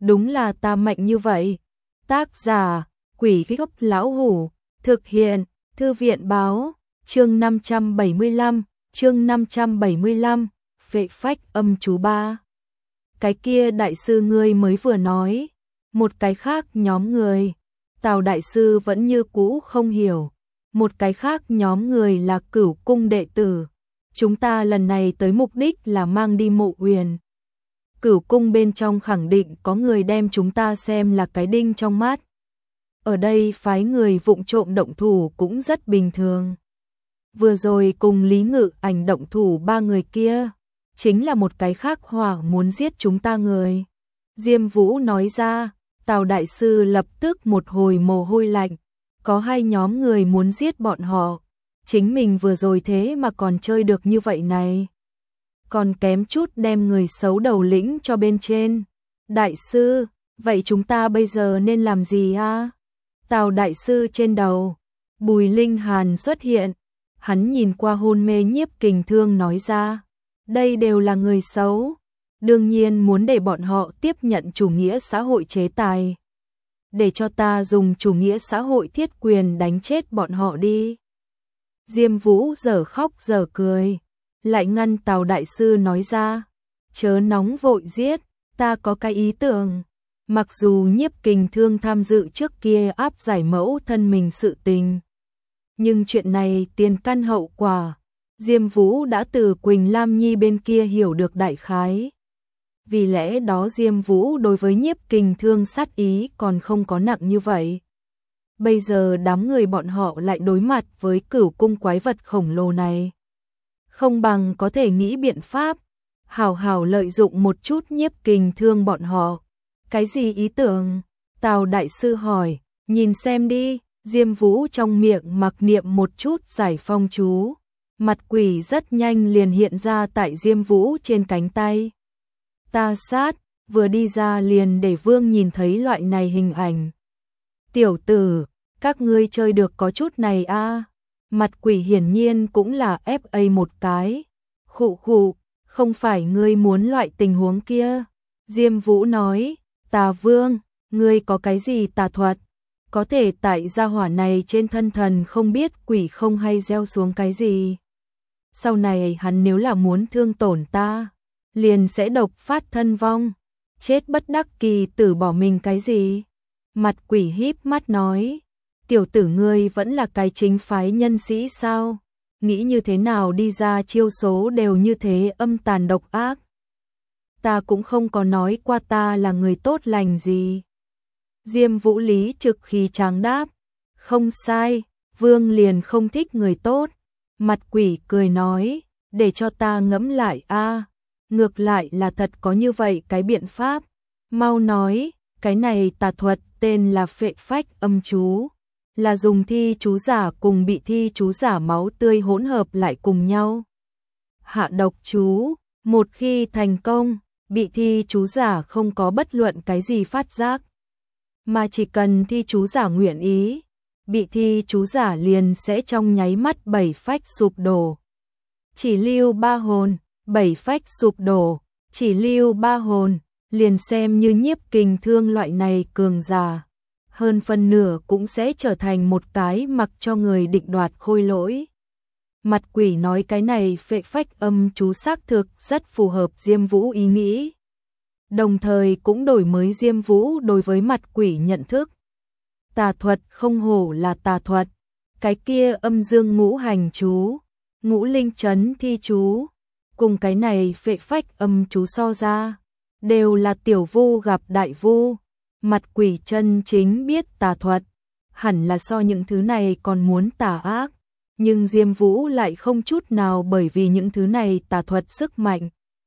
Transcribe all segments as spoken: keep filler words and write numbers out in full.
đúng là ta mạnh như vậy. Tác giả, Quỷ Gốc Lão Hủ, thực hiện, Thư viện báo, chương năm trăm bảy mươi lăm, chương năm trăm bảy mươi lăm, phệ phách âm chú ba. Cái kia đại sư ngươi mới vừa nói, một cái khác nhóm người, Tào đại sư vẫn như cũ không hiểu, một cái khác nhóm người là Cửu cung đệ tử. Chúng ta lần này tới mục đích là mang đi Mộ Uyển. Cửu cung bên trong khẳng định có người đem chúng ta xem là cái đinh trong mắt. Ở đây phái người vụng trộm động thủ cũng rất bình thường. Vừa rồi cùng Lý Ngự Ảnh động thủ ba người kia, chính là một cái khác hỏa muốn giết chúng ta người. Diêm Vũ nói ra, Tào đại sư lập tức một hồi mồ hôi lạnh, có hai nhóm người muốn giết bọn họ, chính mình vừa rồi thế mà còn chơi được như vậy này. Còn kém chút đem người xấu đầu lĩnh cho bên trên. Đại sư, vậy chúng ta bây giờ nên làm gì a? Tào đại sư trên đầu, Bùi Linh Hàn xuất hiện, hắn nhìn qua hôn mê Nhiếp Kình Thương nói ra, đây đều là người xấu, đương nhiên muốn để bọn họ tiếp nhận chủ nghĩa xã hội chế tài. Để cho ta dùng chủ nghĩa xã hội thiết quyền đánh chết bọn họ đi. Diêm Vũ giờ khóc giờ cười, lại ngăn Tào đại sư nói ra, chớ nóng vội giết, ta có cái ý tưởng. Mặc dù Nhiếp Kình Thương tham dự trước kia áp giải mẫu thân mình sự tình, nhưng chuyện này tiền căn hậu quả, Diêm Vũ đã từ Quỳnh Lam Nhi bên kia hiểu được đại khái. Vì lẽ đó Diêm Vũ đối với Nhiếp Kình Thương sát ý còn không có nặng như vậy. Bây giờ đám người bọn họ lại đối mặt với Cửu cung quái vật khổng lồ này. Không bằng có thể nghĩ biện pháp, hảo hảo lợi dụng một chút Nhiếp Kình Thương bọn họ. Cái gì ý tưởng? Tào đại sư hỏi, nhìn xem đi. Diêm Vũ trong miệng mặc niệm một chút giải phong chú, mặt quỷ rất nhanh liền hiện ra tại Diêm Vũ trên cánh tay. Ta sát, vừa đi ra liền để Vương nhìn thấy loại này hình ảnh. Tiểu tử, các ngươi chơi được có chút này a? À? Mặt quỷ hiển nhiên cũng là ép a một cái. Khụ khụ, không phải ngươi muốn loại tình huống kia. Diêm Vũ nói, Tà Vương, ngươi có cái gì tà thuật? Có thể tại gia hỏa này trên thân thần không biết quỷ không hay gieo xuống cái gì. Sau này hắn nếu là muốn thương tổn ta, liền sẽ độc phát thân vong, chết bất đắc kỳ tử bỏ mình cái gì. Mặt quỷ híp mắt nói, tiểu tử ngươi vẫn là cái chính phái nhân sĩ sao? Nghĩ như thế nào đi ra chiêu số đều như thế âm tàn độc ác. Ta cũng không có nói qua ta là người tốt lành gì. Diêm Vũ lý trực khí tráng đáp, không sai, Vương liền không thích người tốt. Mặt quỷ cười nói, để cho ta ngẫm lại a, ngược lại là thật có như vậy cái biện pháp. Mau nói, cái này tà thuật tên là phệ phách âm chú, là dùng thi chú giả cùng bị thi chú giả máu tươi hỗn hợp lại cùng nhau. Hạ độc chú, một khi thành công, bị thi chú giả không có bất luận cái gì phát giác, mà chỉ cần thi chú giả nguyện ý, bị thi chú giả liền sẽ trong nháy mắt bảy phách sụp đổ. Chỉ lưu ba hồn, bảy phách sụp đổ, chỉ lưu ba hồn, liền xem như Nhiếp Kình Thương loại này cường giả, hơn phân nửa cũng sẽ trở thành một cái mặc cho người định đoạt khôi lỗi. Mặt quỷ nói cái này phệ phách âm chú xác thực rất phù hợp Diêm Vũ ý nghĩ, đồng thời cũng đổi mới Diêm Vũ đối với mặt quỷ nhận thức. Tà thuật không hổ là tà thuật, cái kia âm dương ngũ hành chú, ngũ linh chấn thi chú, cùng cái này phệ phách âm chú so ra, đều là tiểu vu gặp đại vu. Mặt quỷ chân chính biết tà thuật, hẳn là so những thứ này còn muốn tà ác, nhưng Diêm Vũ lại không chút nào bởi vì những thứ này tà thuật sức mạnh,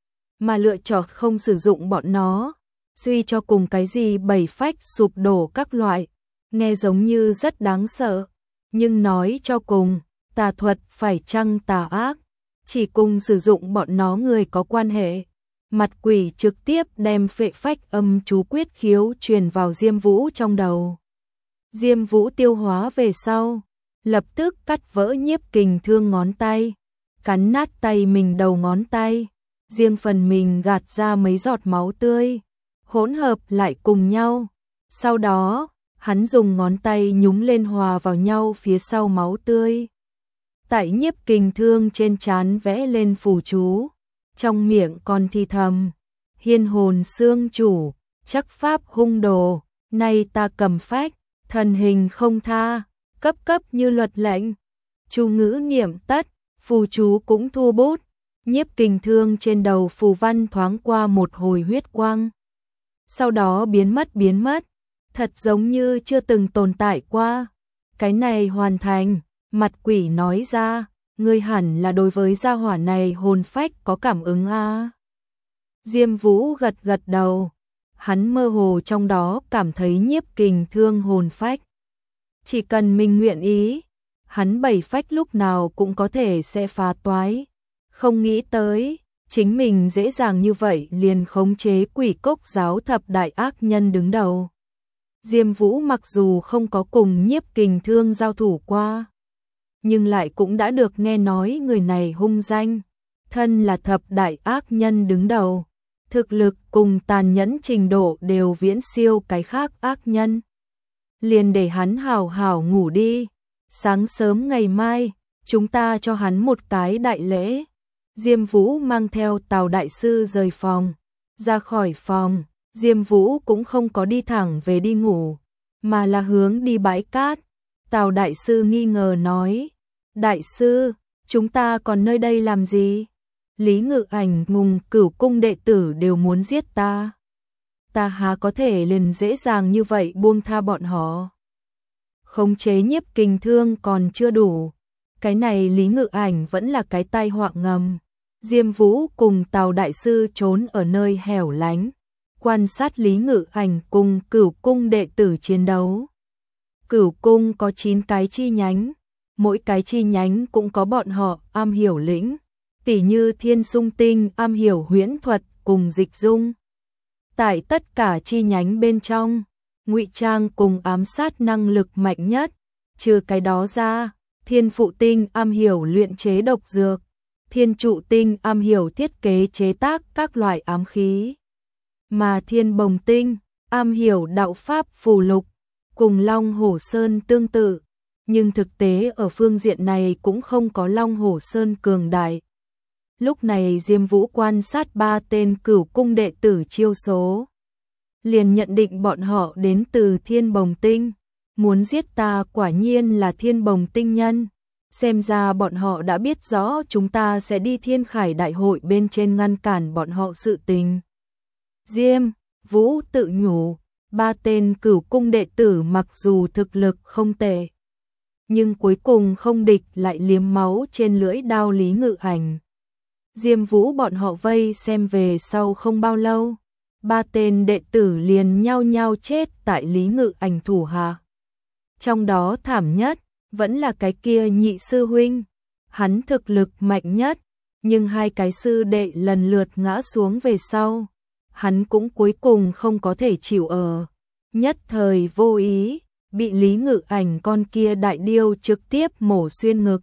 mà lựa chọn không sử dụng bọn nó, suy cho cùng cái gì bảy phách sụp đổ các loại, nghe giống như rất đáng sợ, nhưng nói cho cùng, tà thuật phải chăng tà ác, chỉ cùng sử dụng bọn nó người có quan hệ. Mặt quỷ trực tiếp đem phệ phách âm chú quyết khiếu truyền vào Diêm Vũ trong đầu. Diêm Vũ tiêu hóa về sau, lập tức cắt vỡ Nhiếp Kình Thương ngón tay, cắn nát tay mình đầu ngón tay, riêng phần mình gạt ra mấy giọt máu tươi, hỗn hợp lại cùng nhau. Sau đó, hắn dùng ngón tay nhúng lên hòa vào nhau phía sau máu tươi. Tại Nhiếp Kình Thương trên trán vẽ lên phù chú, trong miệng còn thì thầm: Hiên hồn xương chủ, chắc pháp hung đồ, nay ta cầm phách, thần hình không tha, cấp cấp như luật lệnh. Chú ngữ niệm tất, phù chú cũng thu bút. Nhiếp Kình Thương trên đầu phù văn thoáng qua một hồi huyết quang, sau đó biến mất biến mất, thật giống như chưa từng tồn tại qua. Cái này hoàn thành, mặt quỷ nói ra, ngươi hẳn là đối với gia hỏa này hồn phách có cảm ứng a. Diêm Vũ gật gật đầu, hắn mơ hồ trong đó cảm thấy Nhiếp Kình Thương hồn phách. Chỉ cần mình nguyện ý, hắn bảy phách lúc nào cũng có thể sẽ phá toái. Không nghĩ tới, chính mình dễ dàng như vậy liền khống chế Quỷ Cốc giáo thập đại ác nhân đứng đầu. Diêm Vũ mặc dù không có cùng Nhiếp Kình Thương giao thủ qua, nhưng lại cũng đã được nghe nói người này hung danh, thân là thập đại ác nhân đứng đầu, thực lực cùng tàn nhẫn trình độ đều viễn siêu cái khác ác nhân. Liền để hắn hảo hảo ngủ đi, sáng sớm ngày mai, chúng ta cho hắn một cái đại lễ. Diêm Vũ mang theo Tào đại sư rời phòng, ra khỏi phòng, Diêm Vũ cũng không có đi thẳng về đi ngủ, mà là hướng đi bãi cát. Tào đại sư nghi ngờ nói: Đại sư, chúng ta còn nơi đây làm gì? Lý Ngự Ảnh cùng Cửu cung đệ tử đều muốn giết ta. Ta há có thể liền dễ dàng như vậy buông tha bọn họ. Khống chế Nhiếp Kình Thương còn chưa đủ, cái này Lý Ngự Ảnh vẫn là cái tai họa ngầm. Diêm Vũ cùng Tào đại sư trốn ở nơi hẻo lánh, quan sát Lý Ngự Ảnh cùng Cửu cung đệ tử chiến đấu. Cửu cung có chín cái chi nhánh, mỗi cái chi nhánh cũng có bọn họ am hiểu lĩnh, tỉ như Thiên Sung Tinh am hiểu huyễn thuật cùng dịch dung. Tại tất cả chi nhánh bên trong, ngụy trang cùng ám sát năng lực mạnh nhất, trừ cái đó ra, Thiên Phụ Tinh am hiểu luyện chế độc dược, Thiên Trụ Tinh am hiểu thiết kế chế tác các loại ám khí, mà Thiên Bồng Tinh am hiểu đạo pháp phù lục, cùng Long Hổ Sơn tương tự, nhưng thực tế ở phương diện này cũng không có Long Hổ Sơn cường đại. Lúc này Diêm Vũ quan sát ba tên Cửu cung đệ tử chiêu số, liền nhận định bọn họ đến từ Thiên Bồng Tinh, muốn giết ta quả nhiên là Thiên Bồng Tinh nhân. Xem ra bọn họ đã biết rõ chúng ta sẽ đi Thiên Khải đại hội bên trên ngăn cản bọn họ sự tình. Diêm Vũ tự nhủ, ba tên Cửu cung đệ tử mặc dù thực lực không tệ, nhưng cuối cùng không địch lại liếm máu trên lưỡi đao Lý Ngự Ảnh. Diêm Vũ bọn họ vây xem về sau không bao lâu, ba tên đệ tử liền nhao nhao chết tại Lý Ngự Ảnh thủ hạ. Trong đó thảm nhất vẫn là cái kia nhị sư huynh, hắn thực lực mạnh nhất, nhưng hai cái sư đệ lần lượt ngã xuống về sau, hắn cũng cuối cùng không có thể chịu ở, nhất thời vô ý, bị Lý Ngự Ảnh con kia đại điêu trực tiếp mổ xuyên ngực.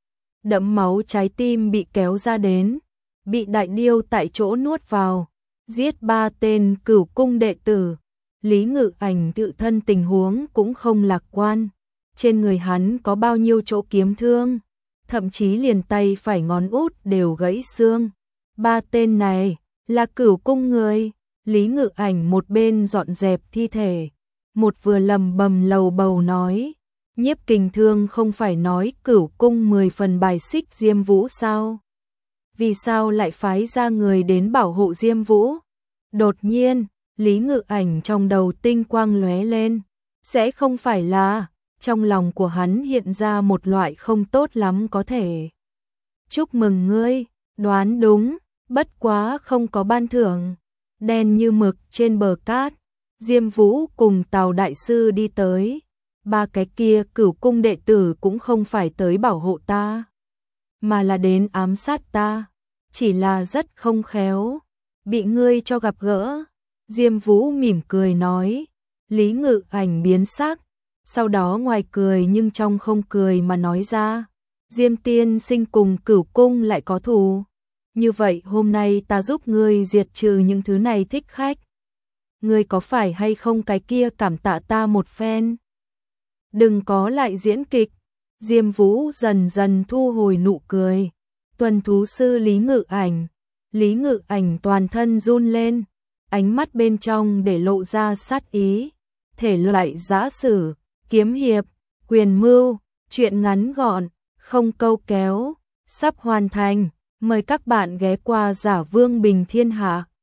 Đẫm máu trái tim bị kéo ra đến, bị đại điêu tại chỗ nuốt vào, giết ba tên Cửu cung đệ tử. Lý Ngự Ảnh tự thân tình huống cũng không lạc quan, trên người hắn có bao nhiêu chỗ kiếm thương, thậm chí liền tay phải ngón út đều gãy xương. Ba tên này là Cửu cung người. Lý Ngự Ảnh một bên dọn dẹp thi thể, một vừa lầm bầm lầu bầu nói: Nhiếp Kình Thương không phải nói Cửu cung mười phần bài xích Diêm Vũ sao? Vì sao lại phái ra người đến bảo hộ Diêm Vũ? Đột nhiên, Lý Ngự Ảnh trong đầu tinh quang lóe lên, sẽ không phải là, trong lòng của hắn hiện ra một loại không tốt lắm có thể. Chúc mừng ngươi, đoán đúng, bất quá không có ban thưởng. Đen như mực trên bờ cát, Diêm Vũ cùng Tào đại sư đi tới, ba cái kia Cửu cung đệ tử cũng không phải tới bảo hộ ta, mà là đến ám sát ta, chỉ là rất không khéo, bị ngươi cho gặp gỡ. Diêm Vũ mỉm cười nói. Lý Ngự Ảnh biến sắc, sau đó ngoài cười nhưng trong không cười mà nói ra: Diêm tiên sinh cùng Cửu cung lại có thù, như vậy hôm nay ta giúp ngươi diệt trừ những thứ này thích khách. ngươi có phải hay không cái kia cảm tạ ta một phen? Đừng có lại diễn kịch. Diêm Vũ dần dần thu hồi nụ cười. Tuần thú sư Lý Ngự Ảnh. Lý Ngự Ảnh toàn thân run lên, ánh mắt bên trong để lộ ra sát ý. Thể loại giã sử, kiếm hiệp, quyền mưu, truyện ngắn gọn, không câu kéo, sắp hoàn thành. Mời các bạn ghé qua Giả Vương Bình Thiên Hạ.